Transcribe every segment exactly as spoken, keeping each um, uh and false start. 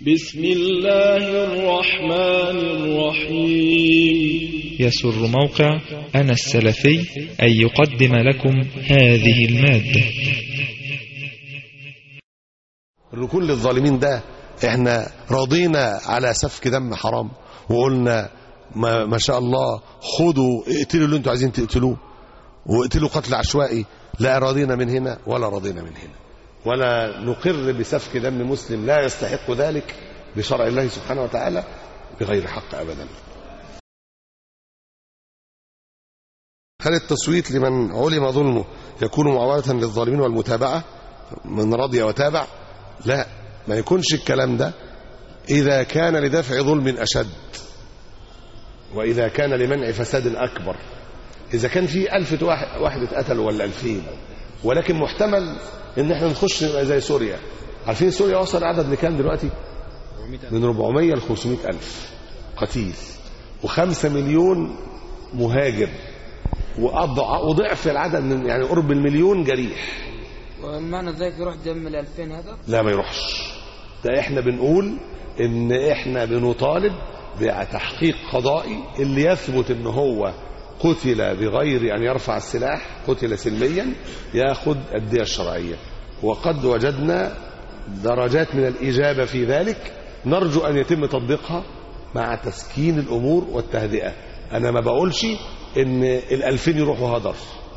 بسم الله الرحمن الرحيم. يسر موقع أنا السلفي أن يقدم لكم هذه المادة. الركون للظالمين ده احنا راضينا على سفك دم حرام وقلنا ما, ما شاء الله خدوا اقتلوا اللي انتوا عايزين تقتلوه واقتلوا قتل عشوائي. لا راضينا من هنا ولا راضينا من هنا، ولا نقر بسفك دم مسلم لا يستحق ذلك بشرع الله سبحانه وتعالى بغير حق أبدا. هل التصويت لمن علم ظلمه يكون معاونة للظالمين والمتابعة من رضي وتابع؟ لا، ما يكونش الكلام ده إذا كان لدفع ظلم أشد، وإذا كان لمنع فساد أكبر. إذا كان في ألف واحد اتقتل ولا ألفين، ولكن محتمل إن احنا نخش زي سوريا. عارفين سوريا وصل عدد لكام دلوقتي؟ من أربعمائة ل خمسمائة ألف قتيل وخمسة مليون مهاجر، وضعف العدد من يعني قرب المليون جريح. ومعنى ذلك يروح دم الألفين هذا؟ لا ما يروحش. ده احنا بنقول ان احنا بنطالب بتحقيق قضائي اللي يثبت ان هو قتل بغير ان يرفع السلاح، قتل سلميا، ياخد الدية الشرعية. وقد وجدنا درجات من الإجابة في ذلك، نرجو أن يتم تطبيقها مع تسكين الأمور والتهدئة. أنا ما بقولش إن الألفين يروحوا هدر،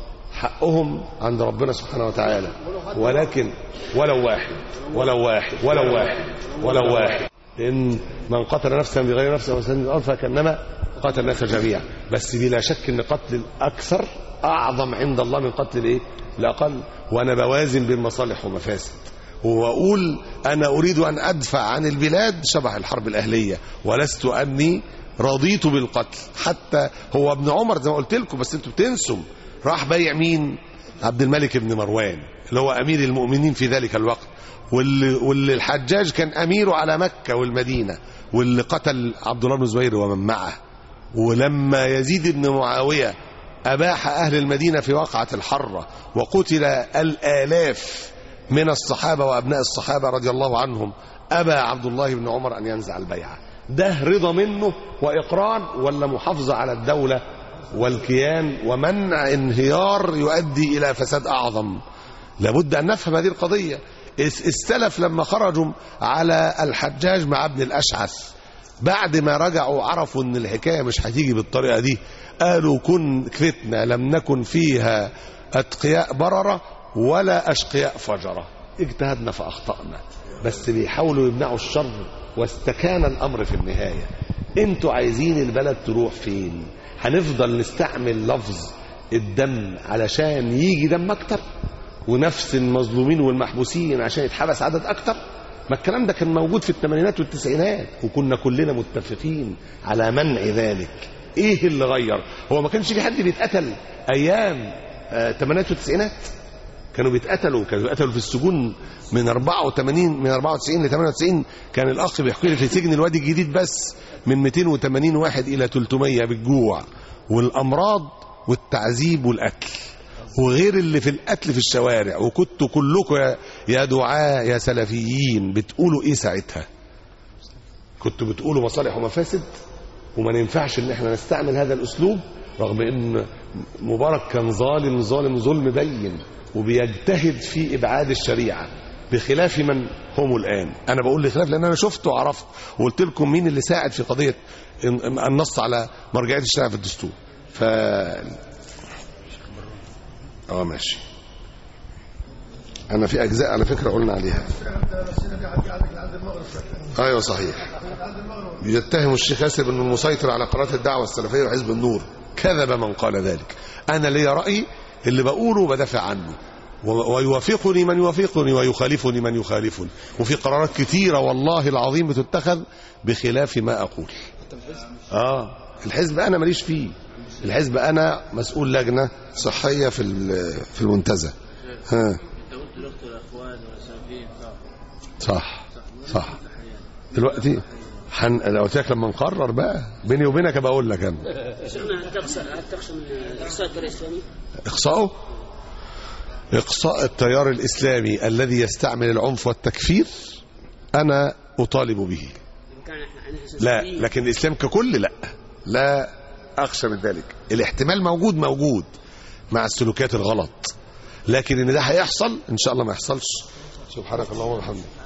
حقهم عند ربنا سبحانه وتعالى، ولكن ولو واحد ولو واحد ولو واحد ولو واحد إن من قتل نفسا بغير نفس أو سن الأرض فكأنما قتل الناس جميعا. بس بلا شك إن قتل الأكثر أعظم عند الله من قتل الإيه؟ الأقل. وأنا بوازن بين مصالح ومفاسد، وأقول أنا أريد أن أدفع عن البلاد شبح الحرب الأهلية، ولست أني رضيت بالقتل. حتى هو ابن عمر زي ما قلت لكم، بس أنتوا بتنسوا، راح بايع مين؟ عبد الملك بن مروان اللي هو أمير المؤمنين في ذلك الوقت، واللي, واللي الحجاج كان أميره على مكة والمدينة، واللي قتل عبد الله بن زبير ومن معه. ولما يزيد بن معاوية أباح أهل المدينة في وقعة الحرة وقتل الآلاف من الصحابة وأبناء الصحابة رضي الله عنهم، أبى عبد الله بن عمر أن ينزع البيعة. ده رضا منه وإقرار، ولا محافظة على الدولة والكيان ومنع انهيار يؤدي إلى فساد أعظم؟ لابد أن نفهم هذه القضية. السلف لما خرجوا على الحجاج مع ابن الأشعث بعد ما رجعوا عرفوا أن الحكاية مش هتيجي بالطريقة دي، قالوا كن فتنة لم نكن فيها أتقياء بررة ولا أشقياء فجرة. اجتهدنا فأخطأنا، بس بيحاولوا يمنعوا الشر، واستكان الأمر في النهاية. انتوا عايزين البلد تروح فين؟ هنفضل نستعمل لفظ الدم علشان يجي دم أكتر، ونفس المظلومين والمحبوسين عشان يتحبس عدد أكتر؟ ما الكلام ده كان موجود في الثمانينات والتسعينات، وكنا كلنا متفقين على منع ذلك. ايه اللي غير؟ هو ما كانش في حد بيتقتل ايام الثمانينات والتسعينات؟ كانوا بيتقتلوا كانوا بيتقتلوا في السجون من أربعة وثمانين من أربعة وتسعين ل ثمانية وتسعين. كان الاخ بيحكي لي في سجن الوادي الجديد بس من مئتين وثمانين واحد الى ثلاثمائة بالجوع والامراض والتعذيب والقتل، وغير اللي في القتل في الشوارع. وكنتوا كلكم يا دعاة يا سلفيين بتقولوا ايه ساعتها؟ كنتوا بتقولوا مصالح ومفاسد، وما ينفعش ان احنا نستعمل هذا الاسلوب، رغم ان مبارك كان ظالم ظالم ظلم بين وبيجتهد في ابعاد الشريعه بخلاف من هم الان. انا بقول لخلاف لان انا شفت وعرفت، وقلت لكم مين اللي ساعد في قضيه النص على مرجعيه الشريعه في الدستور. ف اه ماشي. انا في اجزاء على فكره قلنا عليها. ايوه صحيح. يتهم الشيخ ياسر انه المسيطر على قناه الدعوه السلفيه وحزب النور. كذب من قال ذلك. انا لي رايي اللي بقوله بدافع عنه، ويوافقني من يوافقني ويخالفني من يخالفني، وفي قرارات كثيره والله العظيم بتتخذ بخلاف ما اقول. اه الحزب انا ماليش فيه. الحزب انا مسؤول لجنه صحيه في في المنتزه. ها صح صح. دلوقتي حن... لو قلت لك لما نقرر بقى بيني وبينك بقول لك انا. هل تخشى من اقصاء التيار الاسلامي؟ اقصاؤه؟ اقصاء التيار الاسلامي الذي يستعمل العنف والتكفير، انا أطالب به. كان إحنا- إحنا لا، سلفيين. لكن الإسلام ككل لا، لا أخشى من ذلك. الاحتمال موجود موجود مع السلوكيات الغلط، لكن إن ده هيحصل إن شاء الله ما يحصلش. سبحانك اللهم وبحمدك.